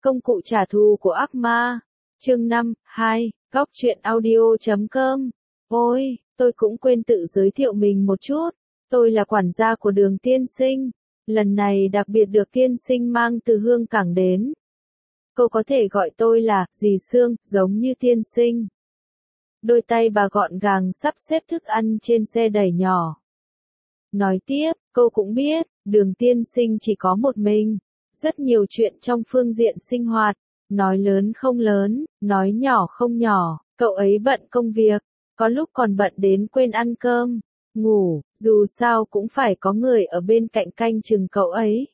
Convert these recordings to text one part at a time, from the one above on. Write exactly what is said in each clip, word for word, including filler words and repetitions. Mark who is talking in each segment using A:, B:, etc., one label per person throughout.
A: Công cụ trả thù của ác ma. Chương năm, hai, góc truyện audio chấm com. Ôi, tôi cũng quên tự giới thiệu mình một chút. Tôi là quản gia của Đường tiên sinh. Lần này đặc biệt được tiên sinh mang từ Hương Cảng đến. Cô có thể gọi tôi là dì Sương, giống như tiên sinh. Đôi tay bà gọn gàng sắp xếp thức ăn trên xe đẩy nhỏ. Nói tiếp, cô cũng biết, Đường tiên sinh chỉ có một mình. Rất nhiều chuyện trong phương diện sinh hoạt, nói lớn không lớn, nói nhỏ không nhỏ, cậu ấy bận công việc, có lúc còn bận đến quên ăn cơm, ngủ, dù sao cũng phải có người ở bên cạnh canh chừng cậu ấy.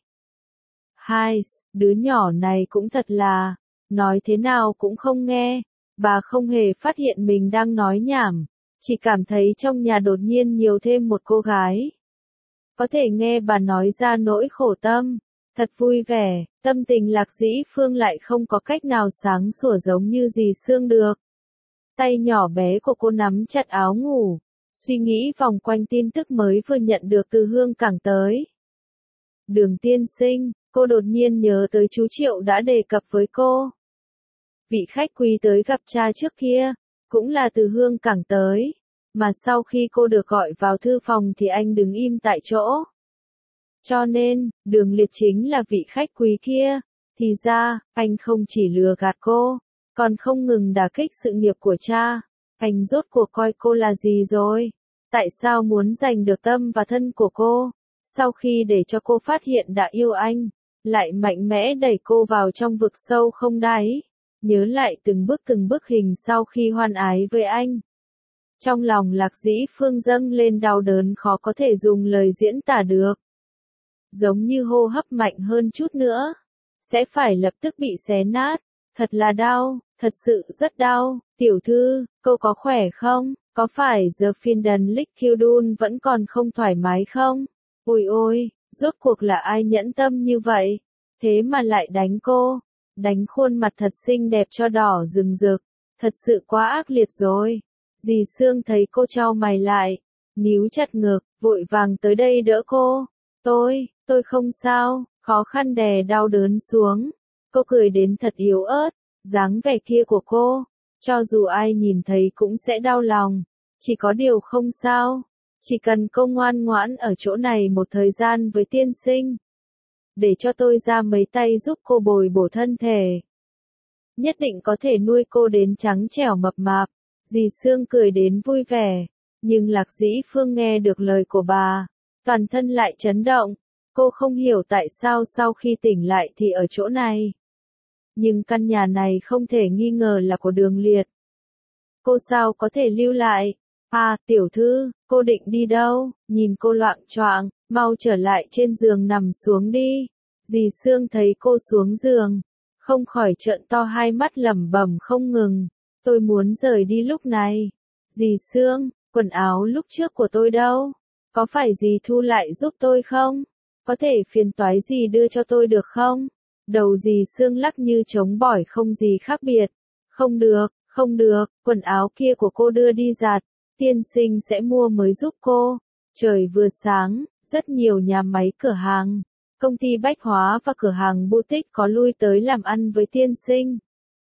A: Hai, đứa nhỏ này cũng thật là, nói thế nào cũng không nghe, bà không hề phát hiện mình đang nói nhảm, chỉ cảm thấy trong nhà đột nhiên nhiều thêm một cô gái. Có thể nghe bà nói ra nỗi khổ tâm. Thật vui vẻ, tâm tình Lạc Dĩ Phương lại không có cách nào sáng sủa giống như dì Sương được. Tay nhỏ bé của cô nắm chặt áo ngủ, suy nghĩ vòng quanh tin tức mới vừa nhận được từ Hương Cảng tới. Đường tiên sinh, cô đột nhiên nhớ tới chú Triệu đã đề cập với cô. Vị khách quý tới gặp cha trước kia, cũng là từ Hương Cảng tới, mà sau khi cô được gọi vào thư phòng thì anh đứng im tại chỗ. Cho nên, Đường Liệt chính là vị khách quý kia, thì ra, anh không chỉ lừa gạt cô, còn không ngừng đả kích sự nghiệp của cha, anh rốt cuộc coi cô là gì rồi? Tại sao muốn giành được tâm và thân của cô? Sau khi để cho cô phát hiện đã yêu anh, lại mạnh mẽ đẩy cô vào trong vực sâu không đáy, nhớ lại từng bước từng bước hình sau khi hoan ái với anh. Trong lòng Lạc Dĩ Phương dâng lên đau đớn khó có thể dùng lời diễn tả được. Giống như hô hấp mạnh hơn chút nữa, sẽ phải lập tức bị xé nát, thật là đau, thật sự rất đau. Tiểu thư, cô có khỏe không? Có phải giờ phiên đần lích kiêu đun vẫn còn không thoải mái không? Ôi ôi, rốt cuộc là ai nhẫn tâm như vậy? Thế mà lại đánh cô, đánh khuôn mặt thật xinh đẹp cho đỏ rừng rực, thật sự quá ác liệt rồi. Dì Sương thấy cô chau mày lại, níu chặt ngực, vội vàng tới đây đỡ cô. Tôi, tôi không sao, khó khăn đè đau đớn xuống. Cô cười đến thật yếu ớt, dáng vẻ kia của cô, cho dù ai nhìn thấy cũng sẽ đau lòng. Chỉ có điều không sao, chỉ cần cô ngoan ngoãn ở chỗ này một thời gian với tiên sinh. Để cho tôi ra mấy tay giúp cô bồi bổ thân thể. Nhất định có thể nuôi cô đến trắng trẻo mập mạp. Dì Sương cười đến vui vẻ, nhưng Lạc Dĩ Phương nghe được lời của bà, toàn thân lại chấn động. Cô không hiểu tại sao sau khi tỉnh lại thì ở chỗ này. Nhưng căn nhà này không thể nghi ngờ là của Đường Liệt. Cô sao có thể lưu lại? À, tiểu thư, cô định đi đâu? Nhìn cô loạng choạng, mau trở lại trên giường nằm xuống đi. Dì Sương thấy cô xuống giường, không khỏi trợn to hai mắt lẩm bẩm không ngừng. Tôi muốn rời đi lúc này. Dì Sương, quần áo lúc trước của tôi đâu? Có phải dì thu lại giúp tôi không? Có thể phiền toái gì đưa cho tôi được không? Đầu dì Sương lắc như trống bỏi không gì khác biệt. Không được, không được, quần áo kia của cô đưa đi giặt, tiên sinh sẽ mua mới giúp cô. Trời vừa sáng, rất nhiều nhà máy cửa hàng, công ty bách hóa và cửa hàng boutique có lui tới làm ăn với tiên sinh.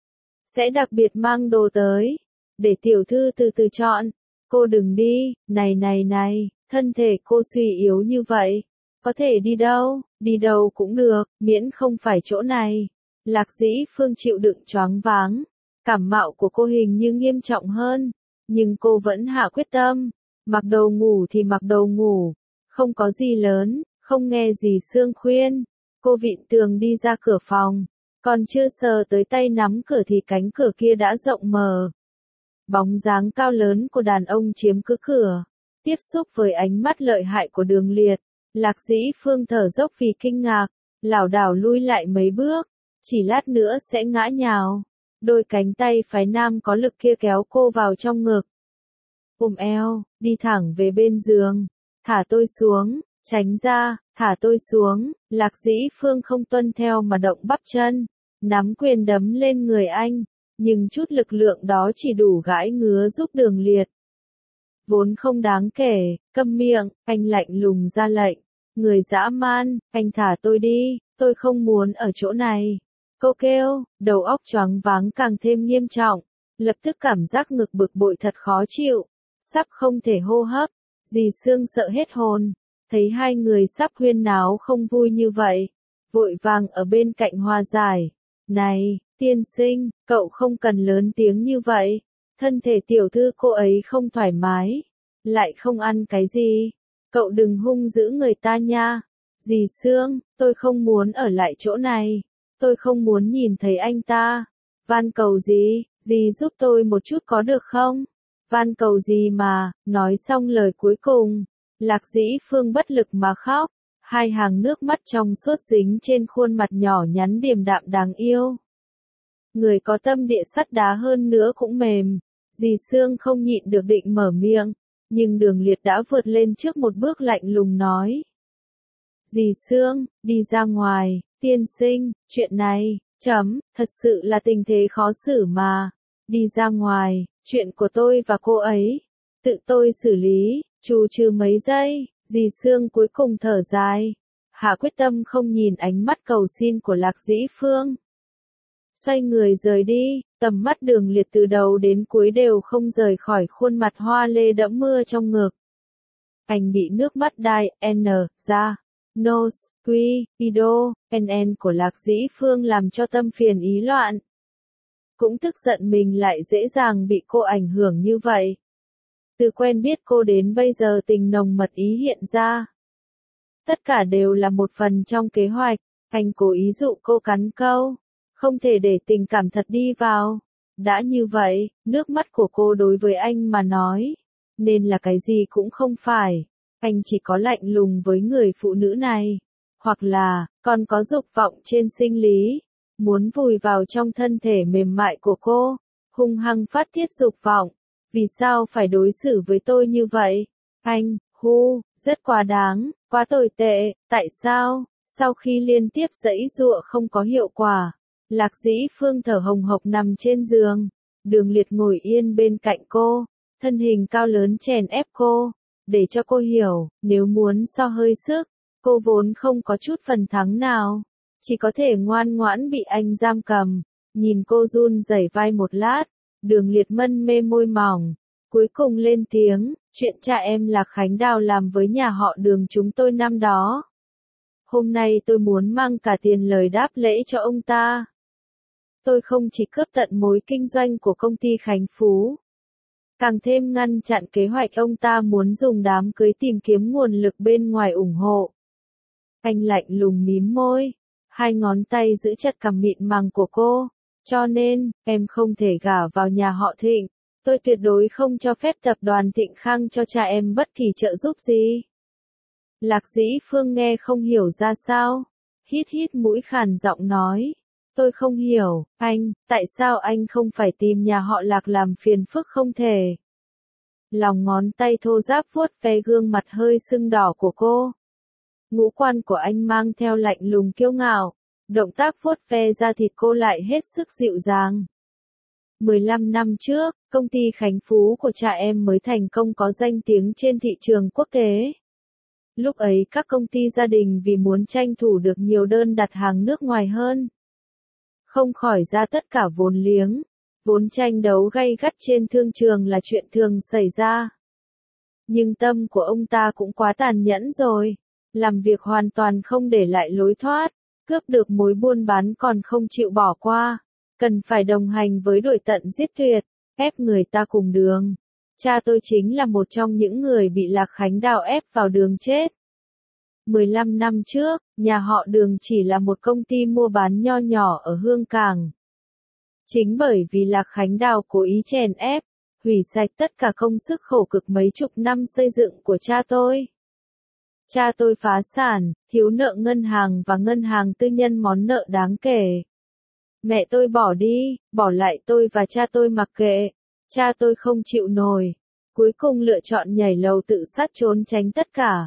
A: Sẽ đặc biệt mang đồ tới, để tiểu thư từ từ chọn. Cô đừng đi, này này này, thân thể cô suy yếu như vậy. Có thể đi đâu, đi đâu cũng được, miễn không phải chỗ này. Lạc Dĩ Phương chịu đựng choáng váng, cảm mạo của cô hình như nghiêm trọng hơn, nhưng cô vẫn hạ quyết tâm, mặc đồ ngủ thì mặc đồ ngủ, không có gì lớn, không nghe gì Sương khuyên. Cô vịn tường đi ra cửa phòng, còn chưa sờ tới tay nắm cửa thì cánh cửa kia đã rộng mở. Bóng dáng cao lớn của đàn ông chiếm cứ cửa, tiếp xúc với ánh mắt lợi hại của Đường Liệt. Lạc Dĩ Phương thở dốc vì kinh ngạc, lảo đảo lui lại mấy bước, chỉ lát nữa sẽ ngã nhào. Đôi cánh tay phái nam có lực kia kéo cô vào trong ngực. Ôm eo, đi thẳng về bên giường, thả tôi xuống, tránh ra, thả tôi xuống. Lạc Dĩ Phương không tuân theo mà động bắp chân, nắm quyền đấm lên người anh, nhưng chút lực lượng đó chỉ đủ gãi ngứa giúp Đường Liệt. Vốn không đáng kể, câm miệng, anh lạnh lùng ra lệnh. Người dã man, anh thả tôi đi, tôi không muốn ở chỗ này. Cô kêu, đầu óc choáng váng càng thêm nghiêm trọng, lập tức cảm giác ngực bực bội thật khó chịu, sắp không thể hô hấp. Dì Sương sợ hết hồn, thấy hai người sắp huyên náo không vui như vậy, vội vàng ở bên cạnh hòa giải. Này, tiên sinh, cậu không cần lớn tiếng như vậy, thân thể tiểu thư cô ấy không thoải mái, lại không ăn cái gì, cậu đừng hung dữ người ta nha. Dì Sương, tôi không muốn ở lại chỗ này, tôi không muốn nhìn thấy anh ta. Van cầu gì, dì giúp tôi một chút có được không? Van cầu gì mà, nói xong lời cuối cùng, Lạc Dĩ Phương bất lực mà khóc, hai hàng nước mắt trong suốt dính trên khuôn mặt nhỏ nhắn điềm đạm đáng yêu. Người có tâm địa sắt đá hơn nữa cũng mềm, dì Sương không nhịn được định mở miệng, nhưng Đường Liệt đã vượt lên trước một bước lạnh lùng nói. Dì Sương, đi ra ngoài, tiên sinh, chuyện này, chấm, thật sự là tình thế khó xử mà, đi ra ngoài, chuyện của tôi và cô ấy, tự tôi xử lý, trù trừ mấy giây, dì Sương cuối cùng thở dài, hạ quyết tâm không nhìn ánh mắt cầu xin của Lạc Dĩ Phương. Xoay người rời đi, tầm mắt Đường Liệt từ đầu đến cuối đều không rời khỏi khuôn mặt hoa lê đẫm mưa trong ngực. Anh bị nước mắt đai, N, ra, nose, quy, ido, N của Lạc Dĩ Phương làm cho tâm phiền ý loạn. Cũng tức giận mình lại dễ dàng bị cô ảnh hưởng như vậy. Từ quen biết cô đến bây giờ tình nồng mật ý hiện ra. Tất cả đều là một phần trong kế hoạch, anh cố ý dụ cô cắn câu. Không thể để tình cảm thật đi vào. Đã như vậy, nước mắt của cô đối với anh mà nói, nên là cái gì cũng không phải. Anh chỉ có lạnh lùng với người phụ nữ này. Hoặc là, còn có dục vọng trên sinh lý. Muốn vùi vào trong thân thể mềm mại của cô. Hung hăng phát tiết dục vọng. Vì sao phải đối xử với tôi như vậy? Anh, hu, rất quá đáng, quá tồi tệ. Tại sao? Sau khi liên tiếp giãy giụa không có hiệu quả. Lạc Dĩ Phương thở hồng hộc nằm trên giường, Đường Liệt ngồi yên bên cạnh cô, thân hình cao lớn chèn ép cô, để cho cô hiểu, nếu muốn so hơi sức, cô vốn không có chút phần thắng nào, chỉ có thể ngoan ngoãn bị anh giam cầm. Nhìn cô run rẩy vai một lát, Đường Liệt mân mê môi mỏng, cuối cùng lên tiếng, chuyện cha em Lạc Khánh Đào làm với nhà họ Đường chúng tôi năm đó. Hôm nay tôi muốn mang cả tiền lời đáp lễ cho ông ta. Tôi không chỉ cướp tận mối kinh doanh của công ty Khánh Phú, càng thêm ngăn chặn kế hoạch ông ta muốn dùng đám cưới tìm kiếm nguồn lực bên ngoài ủng hộ. Anh lạnh lùng mím môi, hai ngón tay giữ chặt cằm mịn màng của cô, cho nên, em không thể gả vào nhà họ Thịnh, tôi tuyệt đối không cho phép tập đoàn Thịnh Khang cho cha em bất kỳ trợ giúp gì. Lạc Dĩ Phương nghe không hiểu ra sao, hít hít mũi khàn giọng nói. Tôi không hiểu, anh, tại sao anh không phải tìm nhà họ Lạc làm phiền phức không thể? Lòng ngón tay thô ráp vuốt ve gương mặt hơi sưng đỏ của cô. Ngũ quan của anh mang theo lạnh lùng kiêu ngạo, động tác vuốt ve da thịt cô lại hết sức dịu dàng. mười lăm năm trước, công ty Khánh Phú của cha em mới thành công có danh tiếng trên thị trường quốc tế. Lúc ấy các công ty gia đình vì muốn tranh thủ được nhiều đơn đặt hàng nước ngoài hơn, không khỏi ra tất cả vốn liếng, vốn tranh đấu gay gắt trên thương trường là chuyện thường xảy ra. Nhưng tâm của ông ta cũng quá tàn nhẫn rồi, làm việc hoàn toàn không để lại lối thoát, cướp được mối buôn bán còn không chịu bỏ qua, cần phải đồng hành với đuổi tận giết tuyệt, ép người ta cùng đường. Cha tôi chính là một trong những người bị Lạc Khánh Đào ép vào đường chết. mười lăm năm trước, nhà họ Đường chỉ là một công ty mua bán nho nhỏ ở Hương Cảng. Chính bởi vì Lạc Khánh Đào cố ý chèn ép, hủy sạch tất cả công sức khổ cực mấy chục năm xây dựng của cha tôi. Cha tôi phá sản, thiếu nợ ngân hàng và ngân hàng tư nhân món nợ đáng kể. Mẹ tôi bỏ đi, bỏ lại tôi và cha tôi mặc kệ. Cha tôi không chịu nổi, cuối cùng lựa chọn nhảy lầu tự sát trốn tránh tất cả.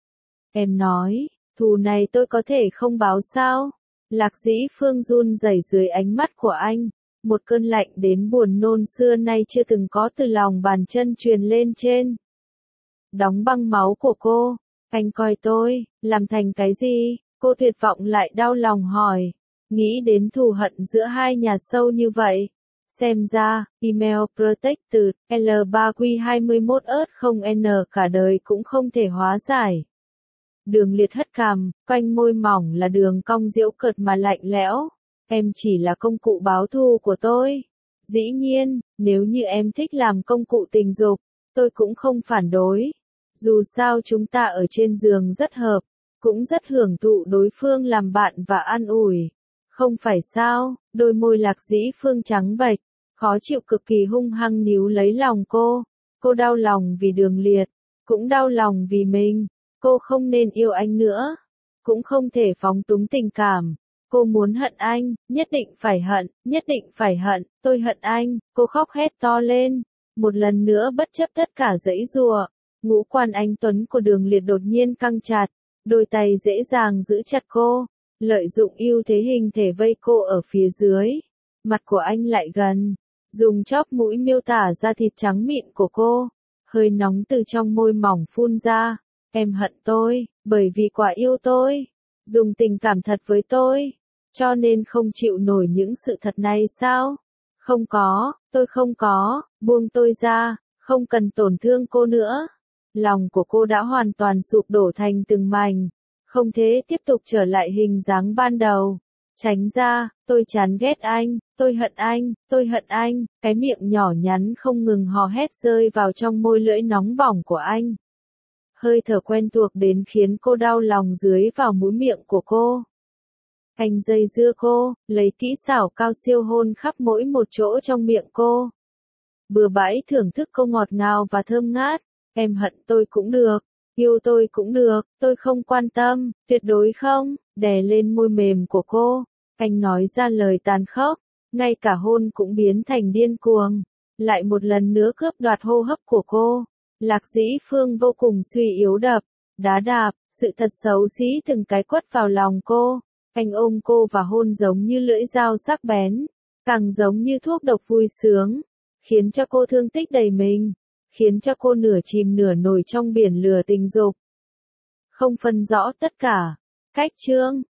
A: Em nói, thù này tôi có thể không báo sao? Lạc Dĩ Phương run rẩy dưới ánh mắt của anh, một cơn lạnh đến buồn nôn xưa nay chưa từng có từ lòng bàn chân truyền lên trên. Đóng băng máu của cô, anh coi tôi, làm thành cái gì? Cô tuyệt vọng lại đau lòng hỏi. nghĩ đến thù hận giữa hai nhà sâu như vậy. Xem ra, email protect từ L ba Q hai mốt ớt không N cả đời cũng không thể hóa giải. Đường Liệt hất cằm, quanh môi mỏng là đường cong giễu cợt mà lạnh lẽo. Em chỉ là công cụ báo thù của tôi. Dĩ nhiên, nếu như em thích làm công cụ tình dục, tôi cũng không phản đối. Dù sao chúng ta ở trên giường rất hợp, cũng rất hưởng thụ đối phương làm bạn và an ủi. Không phải sao, đôi môi Lạc Dĩ Phương trắng bệch, khó chịu cực kỳ hung hăng níu lấy lòng cô. Cô đau lòng vì Đường Liệt, cũng đau lòng vì mình. Cô không nên yêu anh nữa, cũng không thể phóng túng tình cảm. Cô muốn hận anh, nhất định phải hận, nhất định phải hận, tôi hận anh, cô khóc hét to lên. Một lần nữa bất chấp tất cả giãy giụa, ngũ quan anh tuấn của Đường Liệt đột nhiên căng chặt, đôi tay dễ dàng giữ chặt cô, lợi dụng ưu thế hình thể vây cô ở phía dưới. Mặt của anh lại gần, dùng chóp mũi miêu tả ra thịt trắng mịn của cô, hơi nóng từ trong môi mỏng phun ra. Em hận tôi, bởi vì quá yêu tôi, dùng tình cảm thật với tôi, cho nên không chịu nổi những sự thật này sao? Không có, tôi không có, buông tôi ra, không cần tổn thương cô nữa. Lòng của cô đã hoàn toàn sụp đổ thành từng mảnh, không thể tiếp tục trở lại hình dáng ban đầu. Tránh ra, tôi chán ghét anh, tôi hận anh, tôi hận anh, cái miệng nhỏ nhắn không ngừng hò hét rơi vào trong môi lưỡi nóng bỏng của anh. Hơi thở quen thuộc đến khiến cô đau lòng dưới vào mũi miệng của cô. Anh dây dưa cô, lấy kỹ xảo cao siêu hôn khắp mỗi một chỗ trong miệng cô. Bừa bãi thưởng thức cô ngọt ngào và thơm ngát. Em hận tôi cũng được, yêu tôi cũng được, tôi không quan tâm, tuyệt đối không, đè lên môi mềm của cô. Anh nói ra lời tàn khốc, ngay cả hôn cũng biến thành điên cuồng. Lại một lần nữa cướp đoạt hô hấp của cô. Lạc Dĩ Phương vô cùng suy yếu đập, đá đạp, sự thật xấu xí từng cái quất vào lòng cô. Anh ôm cô và hôn giống như lưỡi dao sắc bén, càng giống như thuốc độc vui sướng, khiến cho cô thương tích đầy mình, khiến cho cô nửa chìm nửa nổi trong biển lửa tình dục. Không phân rõ tất cả. Cách chương